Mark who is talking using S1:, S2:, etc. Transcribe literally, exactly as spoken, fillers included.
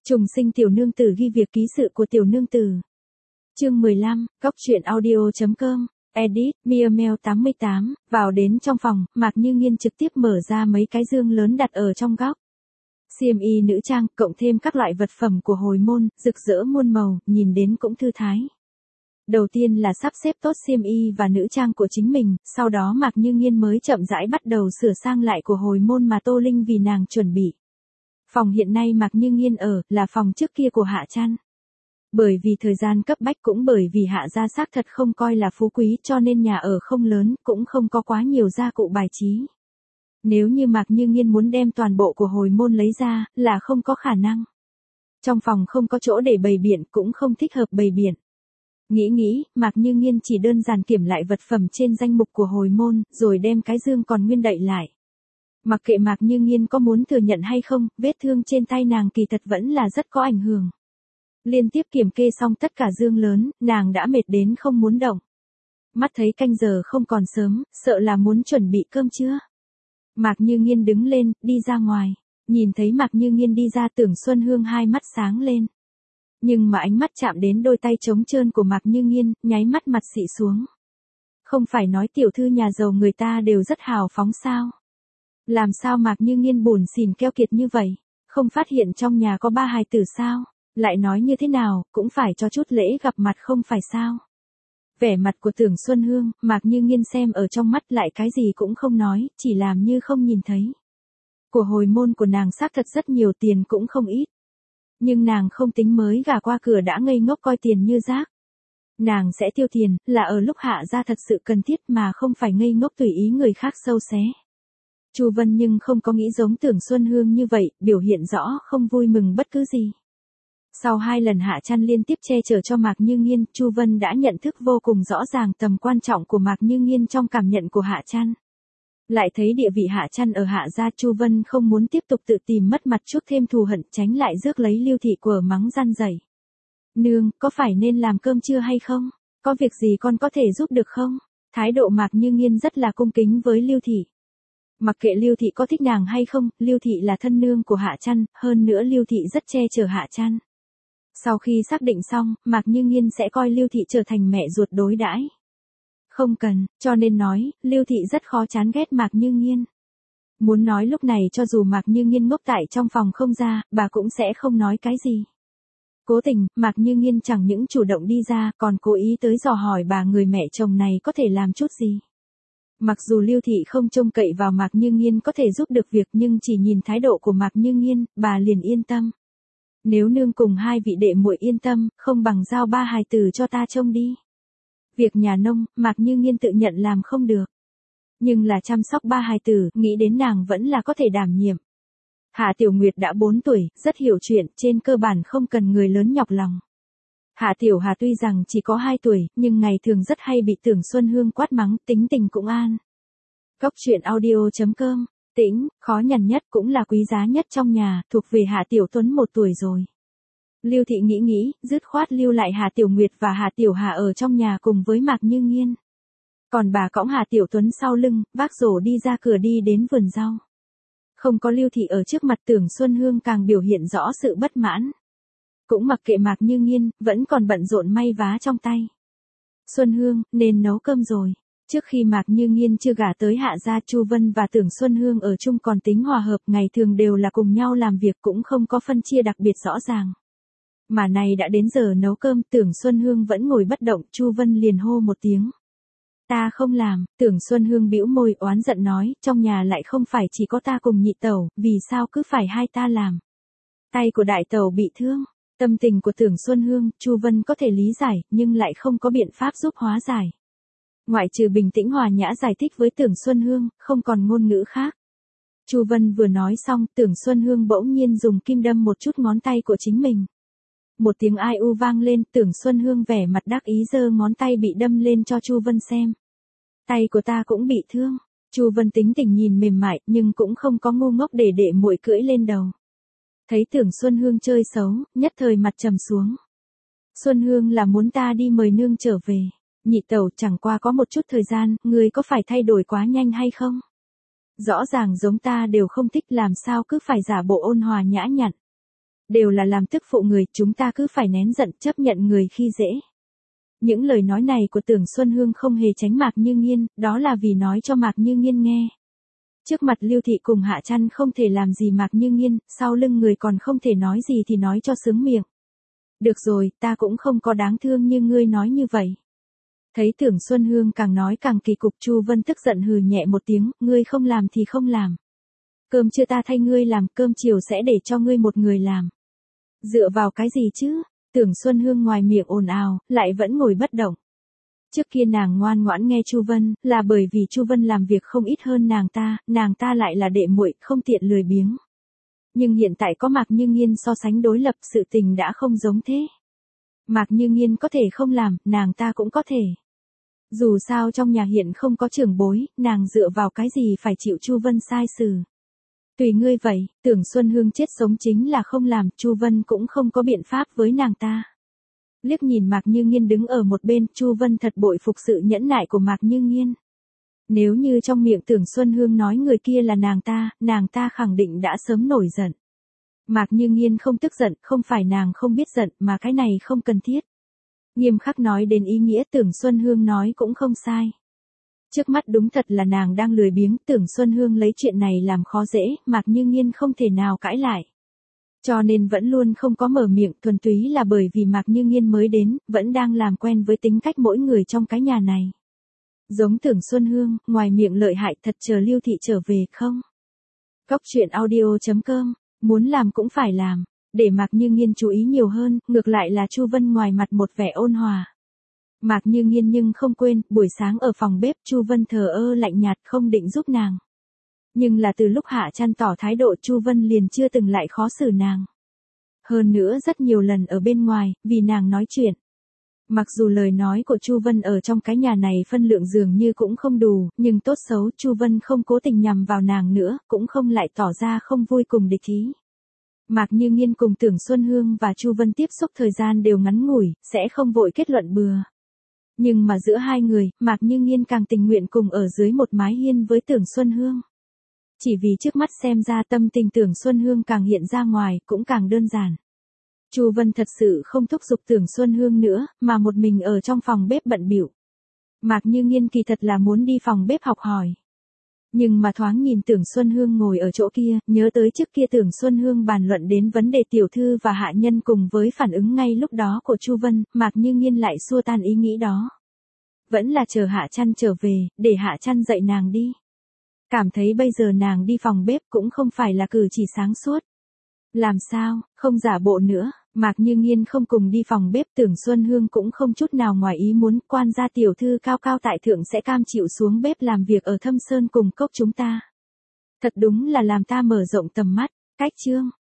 S1: Trùng sinh tiểu nương tử ghi việc ký sự của tiểu nương tử. Chương mười lăm, góc truyện audio chấm com, edit, Mia Mèo tám mươi tám, vào đến trong phòng, Mạc Như Nghiên trực tiếp mở ra mấy cái dương lớn đặt ở trong góc. Xiêm y nữ trang, cộng thêm các loại vật phẩm của hồi môn, rực rỡ muôn màu, nhìn đến cũng thư thái. Đầu tiên là sắp xếp tốt xiêm y và nữ trang của chính mình, sau đó Mạc Như Nghiên mới chậm rãi bắt đầu sửa sang lại của hồi môn mà Tô Linh vì nàng chuẩn bị. Phòng hiện nay Mạc Như Nghiên ở, là phòng trước kia của Hạ Trăn. Bởi vì thời gian cấp bách cũng bởi vì Hạ gia xác thật không coi là phú quý cho nên nhà ở không lớn, cũng không có quá nhiều gia cụ bài trí. Nếu như Mạc Như Nghiên muốn đem toàn bộ của hồi môn lấy ra, là không có khả năng. Trong phòng không có chỗ để bày biện cũng không thích hợp bày biện. Nghĩ nghĩ, Mạc Như Nghiên chỉ đơn giản kiểm lại vật phẩm trên danh mục của hồi môn, rồi đem cái dương còn nguyên đậy lại. Mặc kệ Mạc Như Nghiên có muốn thừa nhận hay không, vết thương trên tay nàng kỳ thật vẫn là rất có ảnh hưởng. Liên tiếp kiểm kê xong tất cả dương lớn, nàng đã mệt đến không muốn động. Mắt thấy canh giờ không còn sớm, sợ là muốn chuẩn bị cơm trưa. Mạc Như Nghiên đứng lên, đi ra ngoài. Nhìn thấy Mạc Như Nghiên đi ra, Tưởng Xuân Hương hai mắt sáng lên. Nhưng mà ánh mắt chạm đến đôi tay trống trơn của Mạc Như Nghiên, nháy mắt mặt xị xuống. Không phải nói tiểu thư nhà giàu người ta đều rất hào phóng sao? Làm sao Mạc Như Nghiên buồn xỉn keo kiệt như vậy? Không phát hiện trong nhà có ba hài tử sao? Lại nói như thế nào, cũng phải cho chút lễ gặp mặt không phải sao? Vẻ mặt của Tưởng Xuân Hương, Mạc Như Nghiên xem ở trong mắt lại cái gì cũng không nói, chỉ làm như không nhìn thấy. Của hồi môn của nàng xác thật rất nhiều, tiền cũng không ít. Nhưng nàng không tính mới gả qua cửa đã ngây ngốc coi tiền như rác. Nàng sẽ tiêu tiền, là ở lúc Hạ gia thật sự cần thiết mà không phải ngây ngốc tùy ý người khác sâu xé. Chu Vân nhưng không có nghĩ giống Tưởng Xuân Hương như vậy, biểu hiện rõ không vui mừng bất cứ gì. Sau hai lần Hạ Trăn liên tiếp che chở cho Mạc Như Nghiên, Chu Vân đã nhận thức vô cùng rõ ràng tầm quan trọng của Mạc Như Nghiên trong cảm nhận của Hạ Trăn. Lại thấy địa vị Hạ Trăn ở Hạ gia, Chu Vân không muốn tiếp tục tự tìm mất mặt chuốc thêm thù hận, tránh lại rước lấy Lưu Thị quở mắng răn rẩy. Nương, có phải nên làm cơm trưa hay không? Có việc gì con có thể giúp được không? Thái độ Mạc Như Nghiên rất là cung kính với Lưu Thị. Mặc kệ Lưu Thị có thích nàng hay không, Lưu Thị là thân nương của Hạ Trăn, hơn nữa Lưu Thị rất che chở Hạ Trăn. Sau khi xác định xong, Mạc Như Nghiên sẽ coi Lưu Thị trở thành mẹ ruột đối đãi. Không cần, cho nên nói, Lưu Thị rất khó chán ghét Mạc Như Nghiên. Muốn nói lúc này cho dù Mạc Như Nghiên ngốc tại trong phòng không ra, bà cũng sẽ không nói cái gì. Cố tình, Mạc Như Nghiên chẳng những chủ động đi ra, còn cố ý tới dò hỏi bà người mẹ chồng này có thể làm chút gì. Mặc dù Lưu Thị không trông cậy vào Mạc Như Nghiên có thể giúp được việc, nhưng chỉ nhìn thái độ của Mạc Như Nghiên, bà liền yên tâm. Nếu nương cùng hai vị đệ muội yên tâm, không bằng giao ba hài tử cho ta trông đi. Việc nhà nông, Mạc Như Nghiên tự nhận làm không được. Nhưng là chăm sóc ba hài tử, nghĩ đến nàng vẫn là có thể đảm nhiệm. Hạ Tiểu Nguyệt đã bốn tuổi, rất hiểu chuyện, trên cơ bản không cần người lớn nhọc lòng. Hạ Tiểu Hà tuy rằng chỉ có hai tuổi, nhưng ngày thường rất hay bị Tưởng Xuân Hương quát mắng, tính tình cũng an. Góc truyện audio chấm com, Tĩnh, khó nhằn nhất cũng là quý giá nhất trong nhà, thuộc về Hạ Tiểu Tuấn một tuổi rồi. Lưu Thị nghĩ nghĩ, dứt khoát lưu lại Hạ Tiểu Nguyệt và Hạ Tiểu Hà ở trong nhà cùng với Mạc Như Nghiên. Còn bà cõng Hạ Tiểu Tuấn sau lưng, vác rổ đi ra cửa đi đến vườn rau. Không có Lưu Thị ở trước mặt, Tưởng Xuân Hương càng biểu hiện rõ sự bất mãn. Cũng mặc kệ Mạc Như Nghiên, vẫn còn bận rộn may vá trong tay. Xuân Hương, nên nấu cơm rồi. Trước khi Mạc Như Nghiên chưa gả tới Hạ gia, Chu Vân và Tưởng Xuân Hương ở chung còn tính hòa hợp, ngày thường đều là cùng nhau làm việc, cũng không có phân chia đặc biệt rõ ràng. Mà này đã đến giờ nấu cơm, Tưởng Xuân Hương vẫn ngồi bất động, Chu Vân liền hô một tiếng. Ta không làm, Tưởng Xuân Hương bĩu môi oán giận nói, trong nhà lại không phải chỉ có ta cùng nhị tẩu, vì sao cứ phải hai ta làm. Tay của đại tẩu bị thương. Tâm tình của Tưởng Xuân Hương, Chu Vân có thể lý giải, nhưng lại không có biện pháp giúp hóa giải. Ngoại trừ bình tĩnh hòa nhã giải thích với Tưởng Xuân Hương, không còn ngôn ngữ khác. Chu Vân vừa nói xong, Tưởng Xuân Hương bỗng nhiên dùng kim đâm một chút ngón tay của chính mình. Một tiếng ai u vang lên, Tưởng Xuân Hương vẻ mặt đắc ý giơ ngón tay bị đâm lên cho Chu Vân xem. Tay của ta cũng bị thương. Chu Vân tính tình nhìn mềm mại, nhưng cũng không có ngu ngốc để đệ muội cưỡi lên đầu. Thấy Tưởng Xuân Hương chơi xấu, nhất thời mặt trầm xuống. Xuân Hương là muốn ta đi mời nương trở về. Nhị tẩu, chẳng qua có một chút thời gian, người có phải thay đổi quá nhanh hay không? Rõ ràng giống ta đều không thích, làm sao cứ phải giả bộ ôn hòa nhã nhặn. Đều là làm tức phụ người, chúng ta cứ phải nén giận chấp nhận người khi dễ. Những lời nói này của Tưởng Xuân Hương không hề tránh Mạc Như Nghiên, đó là vì nói cho Mạc Như Nghiên nghe. Trước mặt Lưu Thị cùng Hạ Chăn không thể làm gì Mạc Như Nghiên, sau lưng người còn không thể nói gì thì nói cho sướng miệng. Được rồi, ta cũng không có đáng thương như ngươi nói như vậy. Thấy Tưởng Xuân Hương càng nói càng kỳ cục, Chu Vân tức giận hừ nhẹ một tiếng, ngươi không làm thì không làm. Cơm trưa ta thay ngươi làm, cơm chiều sẽ để cho ngươi một người làm. Dựa vào cái gì chứ? Tưởng Xuân Hương ngoài miệng ồn ào, lại vẫn ngồi bất động. Trước kia nàng ngoan ngoãn nghe Chu Vân, là bởi vì Chu Vân làm việc không ít hơn nàng ta, nàng ta lại là đệ muội, không tiện lười biếng. Nhưng hiện tại có Mạc Như Nghiên so sánh đối lập, sự tình đã không giống thế. Mạc Như Nghiên có thể không làm, nàng ta cũng có thể. Dù sao trong nhà hiện không có trưởng bối, nàng dựa vào cái gì phải chịu Chu Vân sai xử. Tùy ngươi vậy, Tưởng Xuân Hương chết sống chính là không làm, Chu Vân cũng không có biện pháp với nàng ta. Liếc nhìn Mạc Như Nghiên đứng ở một bên, Chu Vân thật bội phục sự nhẫn nại của Mạc Như Nghiên. Nếu như trong miệng Tưởng Xuân Hương nói người kia là nàng ta, nàng ta khẳng định đã sớm nổi giận. Mạc Như Nghiên không tức giận, không phải nàng không biết giận, mà cái này không cần thiết. Nghiêm khắc nói đến ý nghĩa, Tưởng Xuân Hương nói cũng không sai. Trước mắt đúng thật là nàng đang lười biếng, Tưởng Xuân Hương lấy chuyện này làm khó dễ, Mạc Như Nghiên không thể nào cãi lại. Cho nên vẫn luôn không có mở miệng, thuần túy là bởi vì Mạc Như Nghiên mới đến, vẫn đang làm quen với tính cách mỗi người trong cái nhà này. Giống Tưởng Xuân Hương, ngoài miệng lợi hại thật chờ Lưu Thị trở về không? Cóc truyện audio chấm com, muốn làm cũng phải làm, để Mạc Như Nghiên chú ý nhiều hơn, ngược lại là Chu Vân ngoài mặt một vẻ ôn hòa. Mạc Như Nghiên nhưng không quên, buổi sáng ở phòng bếp Chu Vân thờ ơ lạnh nhạt không định giúp nàng. Nhưng là từ lúc Hạ Chăn tỏ thái độ Chu Vân liền chưa từng lại khó xử nàng. Hơn nữa rất nhiều lần ở bên ngoài, vì nàng nói chuyện. Mặc dù lời nói của Chu Vân ở trong cái nhà này phân lượng dường như cũng không đủ, nhưng tốt xấu Chu Vân không cố tình nhằm vào nàng nữa, cũng không lại tỏ ra không vui cùng địch ý. Mạc Như Nghiên cùng Tưởng Xuân Hương và Chu Vân tiếp xúc thời gian đều ngắn ngủi, sẽ không vội kết luận bừa. Nhưng mà giữa hai người, Mạc Như Nghiên càng tình nguyện cùng ở dưới một mái hiên với Tưởng Xuân Hương. Chỉ vì trước mắt xem ra tâm tình Tưởng Xuân Hương càng hiện ra ngoài, cũng càng đơn giản. Chu Vân thật sự không thúc giục Tưởng Xuân Hương nữa, mà một mình ở trong phòng bếp bận bịu. Mạc Như Nghiên kỳ thật là muốn đi phòng bếp học hỏi. Nhưng mà thoáng nhìn Tưởng Xuân Hương ngồi ở chỗ kia, nhớ tới trước kia Tưởng Xuân Hương bàn luận đến vấn đề tiểu thư và hạ nhân cùng với phản ứng ngay lúc đó của Chu Vân, Mạc Như Nghiên lại xua tan ý nghĩ đó. Vẫn là chờ Hạ Chăn trở về, để Hạ Chăn dạy nàng đi. Cảm thấy bây giờ nàng đi phòng bếp cũng không phải là cử chỉ sáng suốt. Làm sao, không giả bộ nữa, Mạc Như Nghiên không cùng đi phòng bếp, Tưởng Xuân Hương cũng không chút nào ngoài ý muốn, quan gia tiểu thư cao cao tại thượng sẽ cam chịu xuống bếp làm việc ở Thâm Sơn cùng cốc chúng ta. Thật đúng là làm ta mở rộng tầm mắt, cách chương.